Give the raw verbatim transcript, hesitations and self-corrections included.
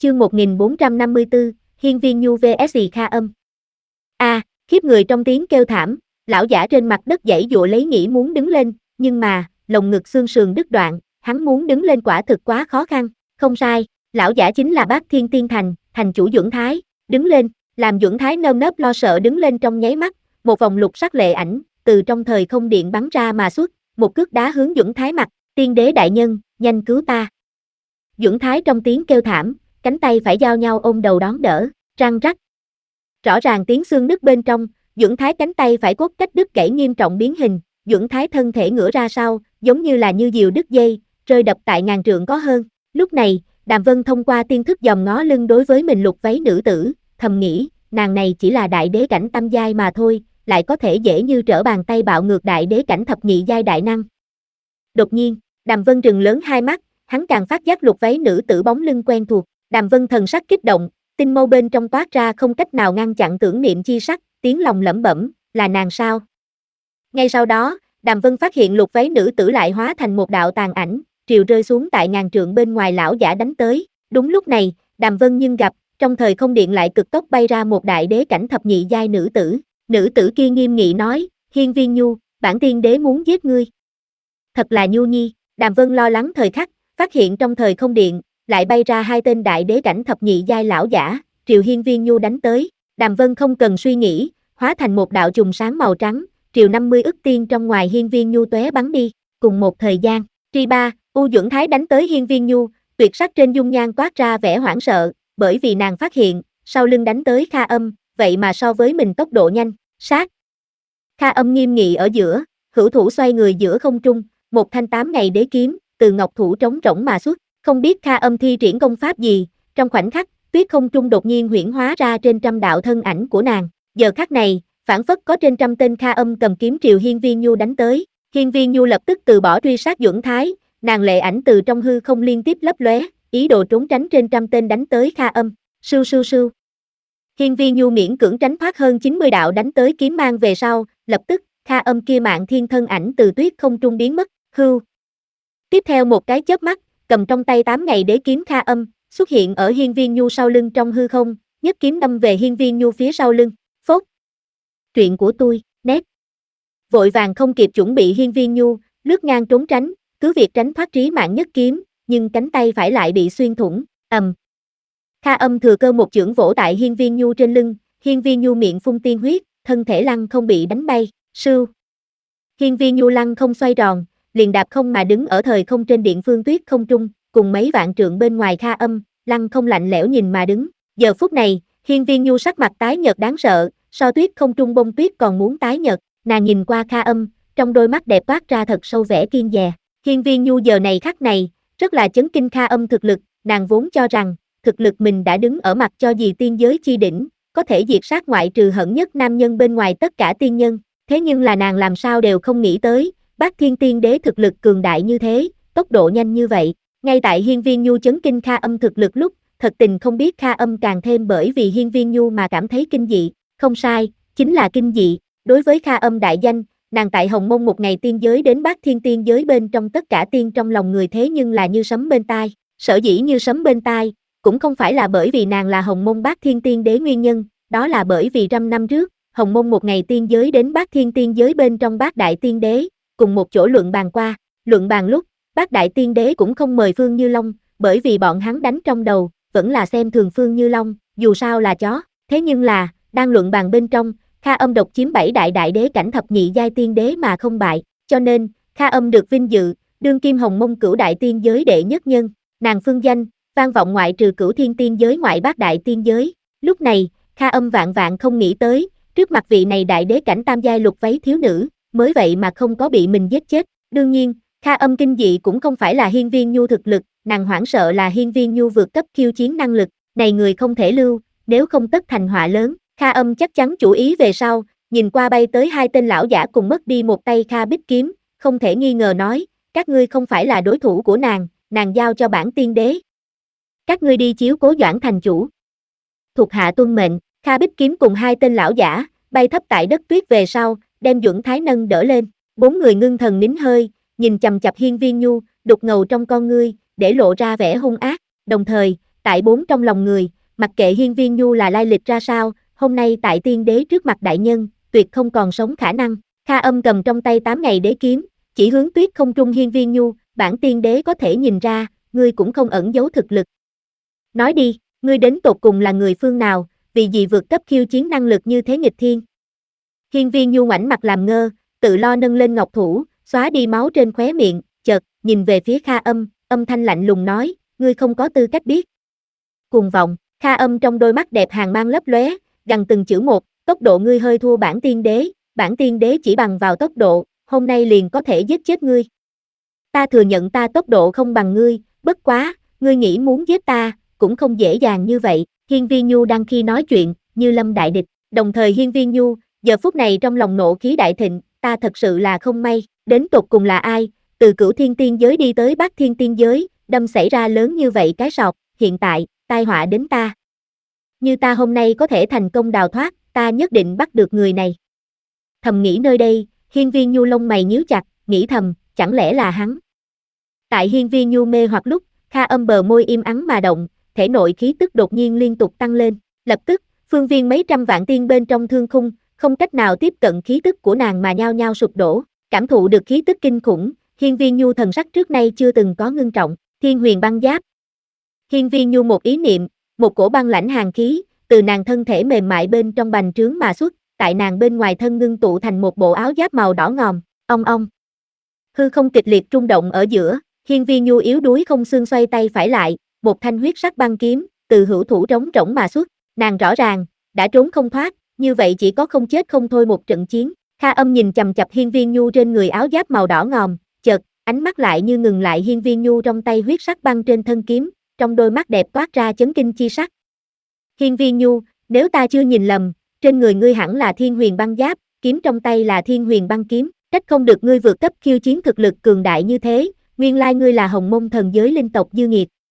Chương một nghìn bốn trăm năm mươi tư, Hiên Viên Nhu vs Kha Âm. A, à, khiếp người trong tiếng kêu thảm, lão giả trên mặt đất giãy giụa lấy nghĩ muốn đứng lên, nhưng mà, lồng ngực xương sườn đứt đoạn, hắn muốn đứng lên quả thực quá khó khăn. Không sai, lão giả chính là Bát Thiên Tiên Thành, thành chủ Duẩn Thái, đứng lên, làm Duẩn Thái nơm nớp lo sợ đứng lên trong nháy mắt, một vòng lục sắc lệ ảnh từ trong thời không điện bắn ra mà xuất, một cước đá hướng Duẩn Thái mặt, tiên đế đại nhân, nhanh cứu ta. Duẩn Thái trong tiếng kêu thảm, cánh tay phải giao nhau ôm đầu đón đỡ, răng rắc. Rõ ràng tiếng xương nứt bên trong, Duẩn Thái cánh tay phải cốt cách đứt gãy nghiêm trọng biến hình, Duẩn Thái thân thể ngửa ra sau, giống như là như diều đứt dây, rơi đập tại ngàn trượng có hơn. Lúc này, Đàm Vân thông qua tiên thức dòm ngó lưng đối với mình lục váy nữ tử, thầm nghĩ, nàng này chỉ là đại đế cảnh tam giai mà thôi, lại có thể dễ như trở bàn tay bạo ngược đại đế cảnh thập nhị giai đại năng. Đột nhiên, Đàm Vân trừng lớn hai mắt, hắn càng phát giác lục váy nữ tử bóng lưng quen thuộc, Đàm Vân thần sắc kích động, tinh mâu bên trong toát ra không cách nào ngăn chặn tưởng niệm chi sắc, tiếng lòng lẩm bẩm, là nàng sao? Ngay sau đó, Đàm Vân phát hiện lục váy nữ tử lại hóa thành một đạo tàn ảnh, triều rơi xuống tại ngàn trượng bên ngoài lão giả đánh tới. Đúng lúc này, Đàm Vân nhưng gặp, trong thời không điện lại cực tốc bay ra một đại đế cảnh thập nhị giai nữ tử. Nữ tử kia nghiêm nghị nói, Hiên Viên Nhu, bản tiên đế muốn giết ngươi. Thật là nhu nhi, Đàm Vân lo lắng thời khắc, phát hiện trong thời không điện, lại bay ra hai tên đại đế cảnh thập nhị giai lão giả, triều Hiên Viên Nhu đánh tới. Đàm Vân không cần suy nghĩ, hóa thành một đạo chùm sáng màu trắng, triều năm mươi ức tiên trong ngoài Hiên Viên Nhu tóe bắn đi. Cùng một thời gian, Tri Ba, U Duẩn Thái đánh tới Hiên Viên Nhu, tuyệt sắc trên dung nhan toát ra vẻ hoảng sợ, bởi vì nàng phát hiện, sau lưng đánh tới Kha Âm, vậy mà so với mình tốc độ nhanh, sát. Kha Âm nghiêm nghị ở giữa, hữu thủ xoay người giữa không trung, một thanh tám ngày đế kiếm, từ ngọc thủ trống rỗng mà xuất, không biết Kha Âm thi triển công pháp gì, trong khoảnh khắc, tuyết không trung đột nhiên huyễn hóa ra trên trăm đạo thân ảnh của nàng, giờ khắc này, phản phất có trên trăm tên Kha Âm cầm kiếm triều Hiên Viên Nhu đánh tới, Hiên Viên Nhu lập tức từ bỏ truy sát Duẩn Thái, nàng lệ ảnh từ trong hư không liên tiếp lấp lóe, ý đồ trốn tránh trên trăm tên đánh tới Kha Âm, sưu sưu sưu. Hiên Viên Nhu miễn cưỡng tránh thoát hơn chín mươi đạo đánh tới kiếm mang về sau, lập tức, Kha Âm kia mạng thiên thân ảnh từ tuyết không trung biến mất, hưu. Tiếp theo một cái chớp mắt, cầm trong tay tám ngày đế kiếm Kha Âm, xuất hiện ở Hiên Viên Nhu sau lưng trong hư không, nhất kiếm đâm về Hiên Viên Nhu phía sau lưng, phốt. Truyện của tôi, nét. Vội vàng không kịp chuẩn bị Hiên Viên Nhu, lướt ngang trốn tránh, cứ việc tránh thoát trí mạng nhất kiếm, nhưng cánh tay phải lại bị xuyên thủng, ầm. Um. Kha Âm thừa cơ một chưởng vỗ tại Hiên Viên Nhu trên lưng, Hiên Viên Nhu miệng phun tiên huyết, thân thể lăn không bị đánh bay, sưu. Hiên Viên Nhu lăn không xoay tròn, liền đạp không mà đứng ở thời không trên điện phương tuyết không trung, cùng mấy vạn trượng bên ngoài Kha Âm, lăn không lạnh lẽo nhìn mà đứng. Giờ phút này, Hiên Viên Nhu sắc mặt tái nhợt đáng sợ, so tuyết không trung bông tuyết còn muốn tái nhợt, nàng nhìn qua Kha Âm, trong đôi mắt đẹp toát ra thật sâu vẻ kiêng dè. Hiên Viên Nhu giờ này khắc này, rất là chấn kinh Kha Âm thực lực, nàng vốn cho rằng, thực lực mình đã đứng ở mặt cho dì tiên giới chi đỉnh, có thể diệt sát ngoại trừ hận nhất nam nhân bên ngoài tất cả tiên nhân, thế nhưng là nàng làm sao đều không nghĩ tới, Bát Thiên Tiên Đế thực lực cường đại như thế, tốc độ nhanh như vậy. Ngay tại Hiên Viên Nhu chấn kinh Kha Âm thực lực lúc, thật tình không biết Kha Âm càng thêm bởi vì Hiên Viên Nhu mà cảm thấy kinh dị, không sai, chính là kinh dị. Đối với Kha Âm đại danh, nàng tại Hồng Mông một ngày tiên giới đến Bát Thiên Tiên giới bên trong tất cả tiên trong lòng người thế nhưng là như sấm bên tai, sở dĩ như sấm bên tai, cũng không phải là bởi vì nàng là Hồng Mông Bát Thiên Tiên Đế nguyên nhân, đó là bởi vì trăm năm trước, Hồng Mông một ngày tiên giới đến Bát Thiên Tiên giới bên trong Bát Đại Tiên Đế, cùng một chỗ luận bàn qua, luận bàn lúc, Bát Đại Tiên Đế cũng không mời Phương Như Long, bởi vì bọn hắn đánh trong đầu, vẫn là xem thường Phương Như Long, dù sao là chó, thế nhưng là, đang luận bàn bên trong, Kha Âm độc chiếm bảy đại đại đế cảnh thập nhị giai tiên đế mà không bại, cho nên, Kha Âm được vinh dự, đương kim Hồng Mông cửu đại tiên giới đệ nhất nhân, nàng phương danh, vang vọng ngoại trừ cửu thiên tiên giới ngoại bát đại tiên giới. Lúc này, Kha Âm vạn vạn không nghĩ tới, trước mặt vị này đại đế cảnh tam giai lục váy thiếu nữ, mới vậy mà không có bị mình giết chết. Đương nhiên, Kha Âm kinh dị cũng không phải là Hiên Viên Nhu thực lực, nàng hoảng sợ là Hiên Viên Nhu vượt cấp khiêu chiến năng lực, này người không thể lưu, nếu không tất thành họa lớn. Kha Âm chắc chắn chủ ý về sau, nhìn qua bay tới hai tên lão giả cùng mất đi một tay Kha Bích kiếm, không thể nghi ngờ nói, các ngươi không phải là đối thủ của nàng, nàng giao cho bản tiên đế. Các ngươi đi chiếu cố Doãn thành chủ. Thuộc hạ tuân mệnh, Kha Bích kiếm cùng hai tên lão giả, bay thấp tại đất tuyết về sau, đem Duẩn Thái nâng đỡ lên, bốn người ngưng thần nín hơi, nhìn chằm chằm Hiên Viên Nhu, đục ngầu trong con ngươi, để lộ ra vẻ hung ác, đồng thời, tại bốn trong lòng người, mặc kệ Hiên Viên Nhu là lai lịch ra sao, hôm nay tại tiên đế trước mặt đại nhân, tuyệt không còn sống khả năng. Kha Âm cầm trong tay tám ngày đế kiếm, chỉ hướng tuyết không trung Hiên Viên Nhu, bản tiên đế có thể nhìn ra, ngươi cũng không ẩn giấu thực lực. Nói đi, ngươi đến tột cùng là người phương nào, vì gì vượt cấp khiêu chiến năng lực như thế nghịch thiên. Hiên Viên Nhu ngoảnh mặt làm ngơ, tự lo nâng lên ngọc thủ, xóa đi máu trên khóe miệng, chợt, nhìn về phía Kha Âm, âm thanh lạnh lùng nói, ngươi không có tư cách biết. Cuồng vọng, Kha Âm trong đôi mắt đẹp hàng mang lấp lóe, gằn từng chữ một, tốc độ ngươi hơi thua bản tiên đế, bản tiên đế chỉ bằng vào tốc độ, hôm nay liền có thể giết chết ngươi. Ta thừa nhận ta tốc độ không bằng ngươi, bất quá, ngươi nghĩ muốn giết ta, cũng không dễ dàng như vậy. Hiên Viên Nhu đang khi nói chuyện, như lâm đại địch, đồng thời Hiên Viên Nhu, giờ phút này trong lòng nộ khí đại thịnh, ta thật sự là không may, đến tột cùng là ai, từ Cửu Thiên tiên giới đi tới Bát Thiên tiên giới, đâm xảy ra lớn như vậy cái sọt, hiện tại, tai họa đến ta. Như ta hôm nay có thể thành công đào thoát, ta nhất định bắt được người này. Thầm nghĩ nơi đây, Hiên Viên Nhu lông mày nhíu chặt, nghĩ thầm, chẳng lẽ là hắn. Tại Hiên Viên Nhu mê hoặc lúc, Kha Âm bờ môi im ắng mà động, thể nội khí tức đột nhiên liên tục tăng lên, lập tức, phương viên mấy trăm vạn tiên bên trong thương khung, không cách nào tiếp cận khí tức của nàng mà nhao nhao sụp đổ, cảm thụ được khí tức kinh khủng, Hiên Viên Nhu thần sắc trước nay chưa từng có ngưng trọng, Thiên Huyền băng giáp. Hiên Viên Nhu một ý niệm, một cổ băng lãnh hàn khí, từ nàng thân thể mềm mại bên trong bành trướng mà xuất, tại nàng bên ngoài thân ngưng tụ thành một bộ áo giáp màu đỏ ngòm, ong ong. Hư không kịch liệt rung động ở giữa, Hiên Viên Nhu yếu đuối không xương xoay tay phải lại, một thanh huyết sắc băng kiếm, từ hữu thủ trống rỗng mà xuất, nàng rõ ràng, đã trốn không thoát, như vậy chỉ có không chết không thôi một trận chiến. Kha Âm nhìn chằm chằm Hiên Viên Nhu trên người áo giáp màu đỏ ngòm, chợt, ánh mắt lại như ngừng lại Hiên Viên Nhu trong tay huyết sắc băng trên thân kiếm, trong đôi mắt đẹp toát ra chấn kinh chi sắc. Hiên Viên Nhu, nếu ta chưa nhìn lầm, trên người ngươi hẳn là Thiên Huyền băng giáp, kiếm trong tay là Thiên Huyền băng kiếm, trách không được ngươi vượt cấp khiêu chiến thực lực cường đại như thế, nguyên lai ngươi là Hồng Mông thần giới linh tộc dư nghiệt.